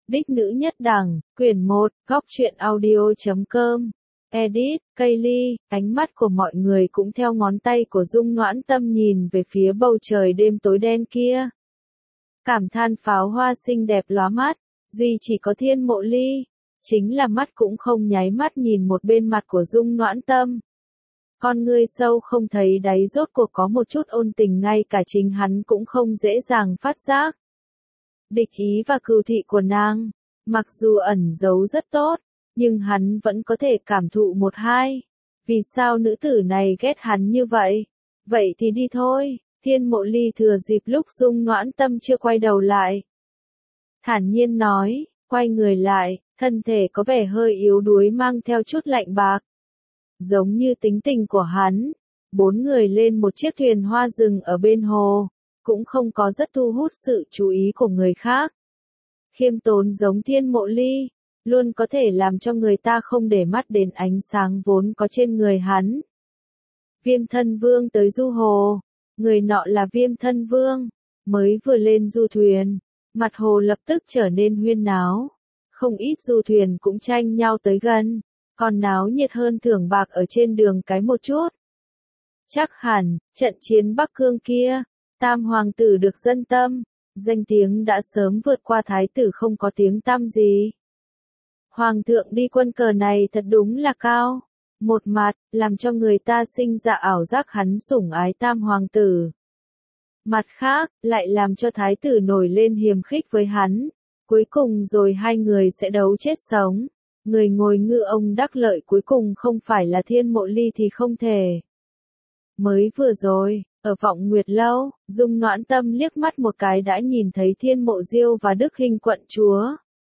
Đích nữ nhất đẳng, quyển 1, góc truyện audio.com. Edit, Kaylee, ánh mắt của mọi người cũng theo ngón tay của Dung Noãn Tâm nhìn về phía bầu trời đêm tối đen kia. Cảm than pháo hoa xinh đẹp lóa mắt, duy chỉ có Thiên Mộ Ly, chính là mắt cũng không nháy mắt nhìn một bên mặt của Dung Noãn Tâm. Con ngươi sâu không thấy đáy rốt cuộc có một chút ôn tình ngay cả chính hắn cũng không dễ dàng phát giác. Địch ý và cừu thị của nàng, mặc dù ẩn giấu rất tốt, nhưng hắn vẫn có thể cảm thụ một hai. Vì sao nữ tử này ghét hắn như vậy? Vậy thì đi thôi. Thiên Mộ Ly thừa dịp lúc Dung Noãn Tâm chưa quay đầu lại, thản nhiên nói, quay người lại, thân thể có vẻ hơi yếu đuối mang theo chút lạnh bạc. Giống như tính tình của hắn, 4 người lên một chiếc thuyền hoa rừng ở bên hồ, cũng không có rất thu hút sự chú ý của người khác. Khiêm tốn giống Thiên Mộ Ly, luôn có thể làm cho người ta không để mắt đến ánh sáng vốn có trên người hắn. Viêm Thân Vương tới du hồ, người nọ là Viêm Thân Vương, mới vừa lên du thuyền, mặt hồ lập tức trở nên huyên náo, không ít du thuyền cũng tranh nhau tới gần, còn náo nhiệt hơn thưởng bạc ở trên đường cái một chút. Chắc hẳn, trận chiến Bắc Cương kia, Tam Hoàng tử được dân tâm, danh tiếng đã sớm vượt qua Thái tử không có tiếng tăm gì. Hoàng thượng đi quân cờ này thật đúng là cao, một mặt, làm cho người ta sinh ra ảo giác hắn sủng ái Tam Hoàng tử. Mặt khác, lại làm cho Thái tử nổi lên hiềm khích với hắn, cuối cùng rồi hai người sẽ đấu chết sống. Người ngồi ngư ông đắc lợi cuối cùng không phải là Thiên Mộ Ly thì không thể. Mới vừa rồi, ở Vọng Nguyệt Lâu, Dung Noãn Tâm liếc mắt một cái đã nhìn thấy Thiên Mộ Diêu và Đức Hinh quận chúa.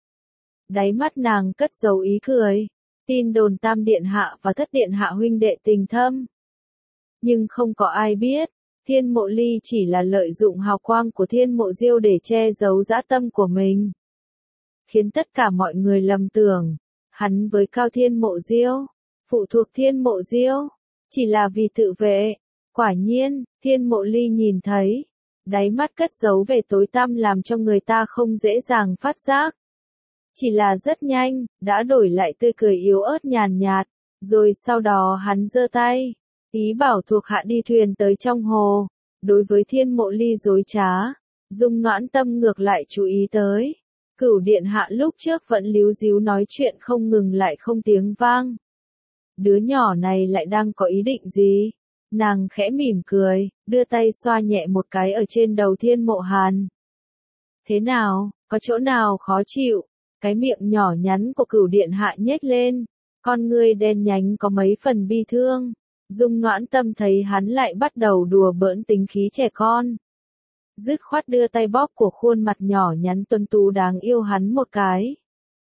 Đáy mắt nàng cất dấu ý cười, tin đồn Tam Điện Hạ và Thất Điện Hạ huynh đệ tình thâm. Nhưng không có ai biết, Thiên Mộ Ly chỉ là lợi dụng hào quang của Thiên Mộ Diêu để che giấu dã tâm của mình. Khiến tất cả mọi người lầm tưởng, hắn với Cao Thiên Mộ Diêu, phụ thuộc Thiên Mộ Diêu, chỉ là vì tự vệ. Quả nhiên, Thiên Mộ Ly nhìn thấy, đáy mắt cất giấu vẻ tối tăm làm cho người ta không dễ dàng phát giác. Chỉ là rất nhanh, đã đổi lại tươi cười yếu ớt nhàn nhạt, rồi sau đó hắn giơ tay, ý bảo thuộc hạ đi thuyền tới trong hồ. Đối với Thiên Mộ Ly dối trá, Dung Noãn Tâm ngược lại chú ý tới. Cửu Điện Hạ lúc trước vẫn líu díu nói chuyện không ngừng lại không tiếng vang. Đứa nhỏ này lại đang có ý định gì? Nàng khẽ mỉm cười, đưa tay xoa nhẹ một cái ở trên đầu Thiên Mộ Hàn. Thế nào, có chỗ nào khó chịu? Cái miệng nhỏ nhắn của Cửu Điện Hạ nhếch lên, con ngươi đen nhánh có mấy phần bi thương. Dung Noãn Tâm thấy hắn lại bắt đầu đùa bỡn tính khí trẻ con, dứt khoát đưa tay bóp của khuôn mặt nhỏ nhắn tuấn tú đáng yêu hắn một cái.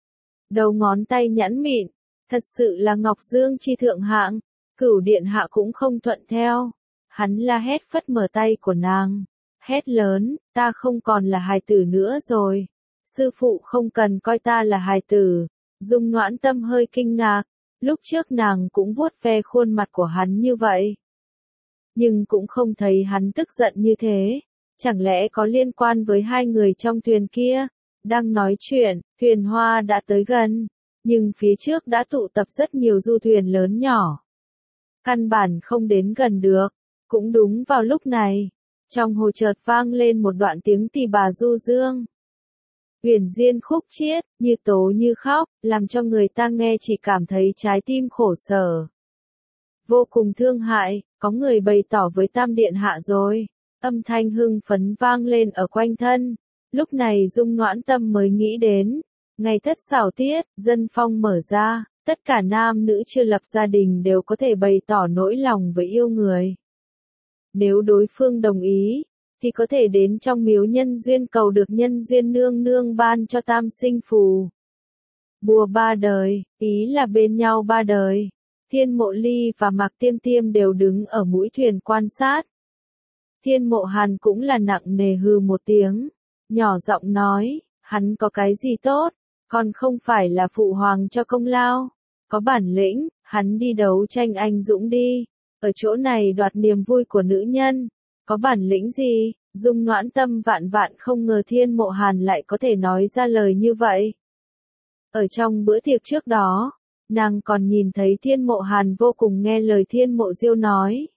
Đầu ngón tay nhẵn mịn, thật sự là ngọc dương chi thượng hạng. Cửu Điện Hạ cũng không thuận theo, hắn la hét phất mở tay của nàng, hét lớn, ta không còn là hài tử nữa rồi, sư phụ không cần coi ta là hài tử. Dung Noãn Tâm hơi kinh ngạc, lúc trước nàng cũng vuốt ve khuôn mặt của hắn như vậy, nhưng cũng không thấy hắn tức giận như thế. Chẳng lẽ có liên quan với hai người trong thuyền kia? Đang nói chuyện, thuyền hoa đã tới gần, nhưng phía trước đã tụ tập rất nhiều du thuyền lớn nhỏ. Căn bản không đến gần được. Cũng đúng vào lúc này, trong hồ chợt vang lên một đoạn tiếng tỳ bà du dương. Huyền diên khúc chiết, như tố như khóc, làm cho người ta nghe chỉ cảm thấy trái tim khổ sở. Vô cùng thương hại, có người bày tỏ với Tam Điện Hạ rồi. Âm thanh hưng phấn vang lên ở quanh thân. Lúc này Dung Noãn Tâm mới nghĩ đến, ngày Thất Xảo Tiết, dân phong mở ra, tất cả nam nữ chưa lập gia đình đều có thể bày tỏ nỗi lòng với yêu người. Nếu đối phương đồng ý, thì có thể đến trong miếu nhân duyên cầu được nhân duyên nương nương ban cho tam sinh phù. Bùa 3 đời, ý là bên nhau 3 đời. Thiên Mộ Ly và Mạc Tiêm Tiêm đều đứng ở mũi thuyền quan sát. Thiên Mộ Hàn cũng là nặng nề hừ một tiếng, nhỏ giọng nói, hắn có cái gì tốt, còn không phải là phụ hoàng cho công lao. Có bản lĩnh, hắn đi đấu tranh anh dũng đi, ở chỗ này đoạt niềm vui của nữ nhân. Có bản lĩnh gì? Dung Noãn Tâm vạn vạn không ngờ Thiên Mộ Hàn lại có thể nói ra lời như vậy. Ở trong bữa tiệc trước đó, nàng còn nhìn thấy Thiên Mộ Hàn vô cùng nghe lời Thiên Mộ Diêu nói.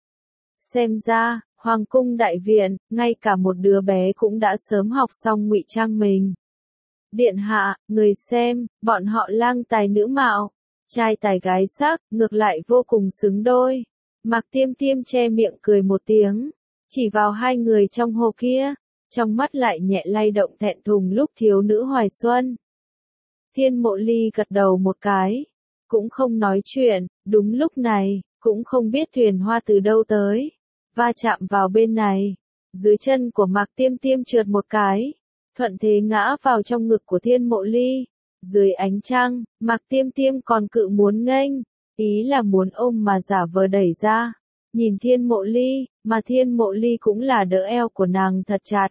Xem ra, Hoàng cung đại viện, ngay cả một đứa bé cũng đã sớm học xong ngụy trang mình. Điện hạ, người xem, bọn họ lang tài nữ mạo, trai tài gái sắc, ngược lại vô cùng xứng đôi. Mạc Tiêm Tiêm che miệng cười một tiếng, chỉ vào hai người trong hồ kia, trong mắt lại nhẹ lay động thẹn thùng lúc thiếu nữ hoài xuân. Thiên Mộ Ly gật đầu một cái, cũng không nói chuyện, đúng lúc này, cũng không biết thuyền hoa từ đâu tới, va chạm vào bên này, dưới chân của Mạc Tiêm Tiêm trượt một cái, thuận thế ngã vào trong ngực của Thiên Mộ Ly. Dưới ánh trăng, Mạc Tiêm Tiêm còn cự muốn nghênh, ý là muốn ôm mà giả vờ đẩy ra. Nhìn Thiên Mộ Ly, mà Thiên Mộ Ly cũng là đỡ eo của nàng thật chặt.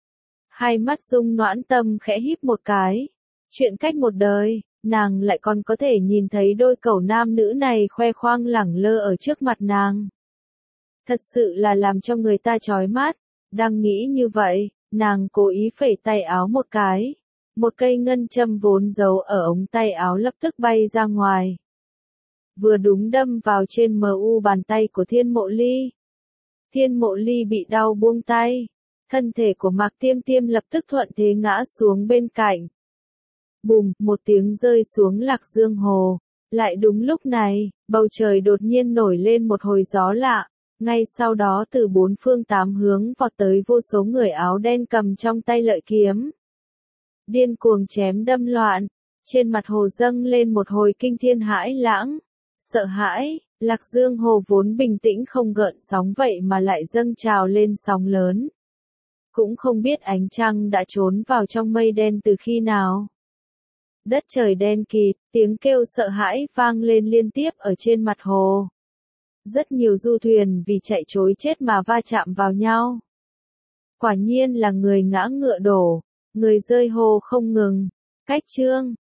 Hai mắt Dung Noãn Tâm khẽ híp một cái. Chuyện cách một đời, nàng lại còn có thể nhìn thấy đôi cẩu nam nữ này khoe khoang lẳng lơ ở trước mặt nàng. Thật sự là làm cho người ta chói mắt. Đang nghĩ như vậy, nàng cố ý phẩy tay áo một cái. Một cây ngân châm vốn giấu ở ống tay áo lập tức bay ra ngoài. Vừa đúng đâm vào trên mu bàn tay của Thiên Mộ Ly. Thiên Mộ Ly bị đau buông tay. Thân thể của Mạc Tiêm Tiêm lập tức thuận thế ngã xuống bên cạnh. Bùm, một tiếng rơi xuống Lạc Dương Hồ. Lại đúng lúc này, bầu trời đột nhiên nổi lên một hồi gió lạ. Ngay sau đó từ bốn phương tám hướng vọt tới vô số người áo đen cầm trong tay lợi kiếm. Điên cuồng chém đâm loạn. Trên mặt hồ dâng lên một hồi kinh thiên hãi lãng. Sợ hãi, Lạc Dương Hồ vốn bình tĩnh không gợn sóng vậy mà lại dâng trào lên sóng lớn. Cũng không biết ánh trăng đã trốn vào trong mây đen từ khi nào. Đất trời đen kịt, tiếng kêu sợ hãi vang lên liên tiếp ở trên mặt hồ. Rất nhiều du thuyền vì chạy trối chết mà va chạm vào nhau. Quả nhiên là người ngã ngựa đổ, người rơi hồ không ngừng. Cách chương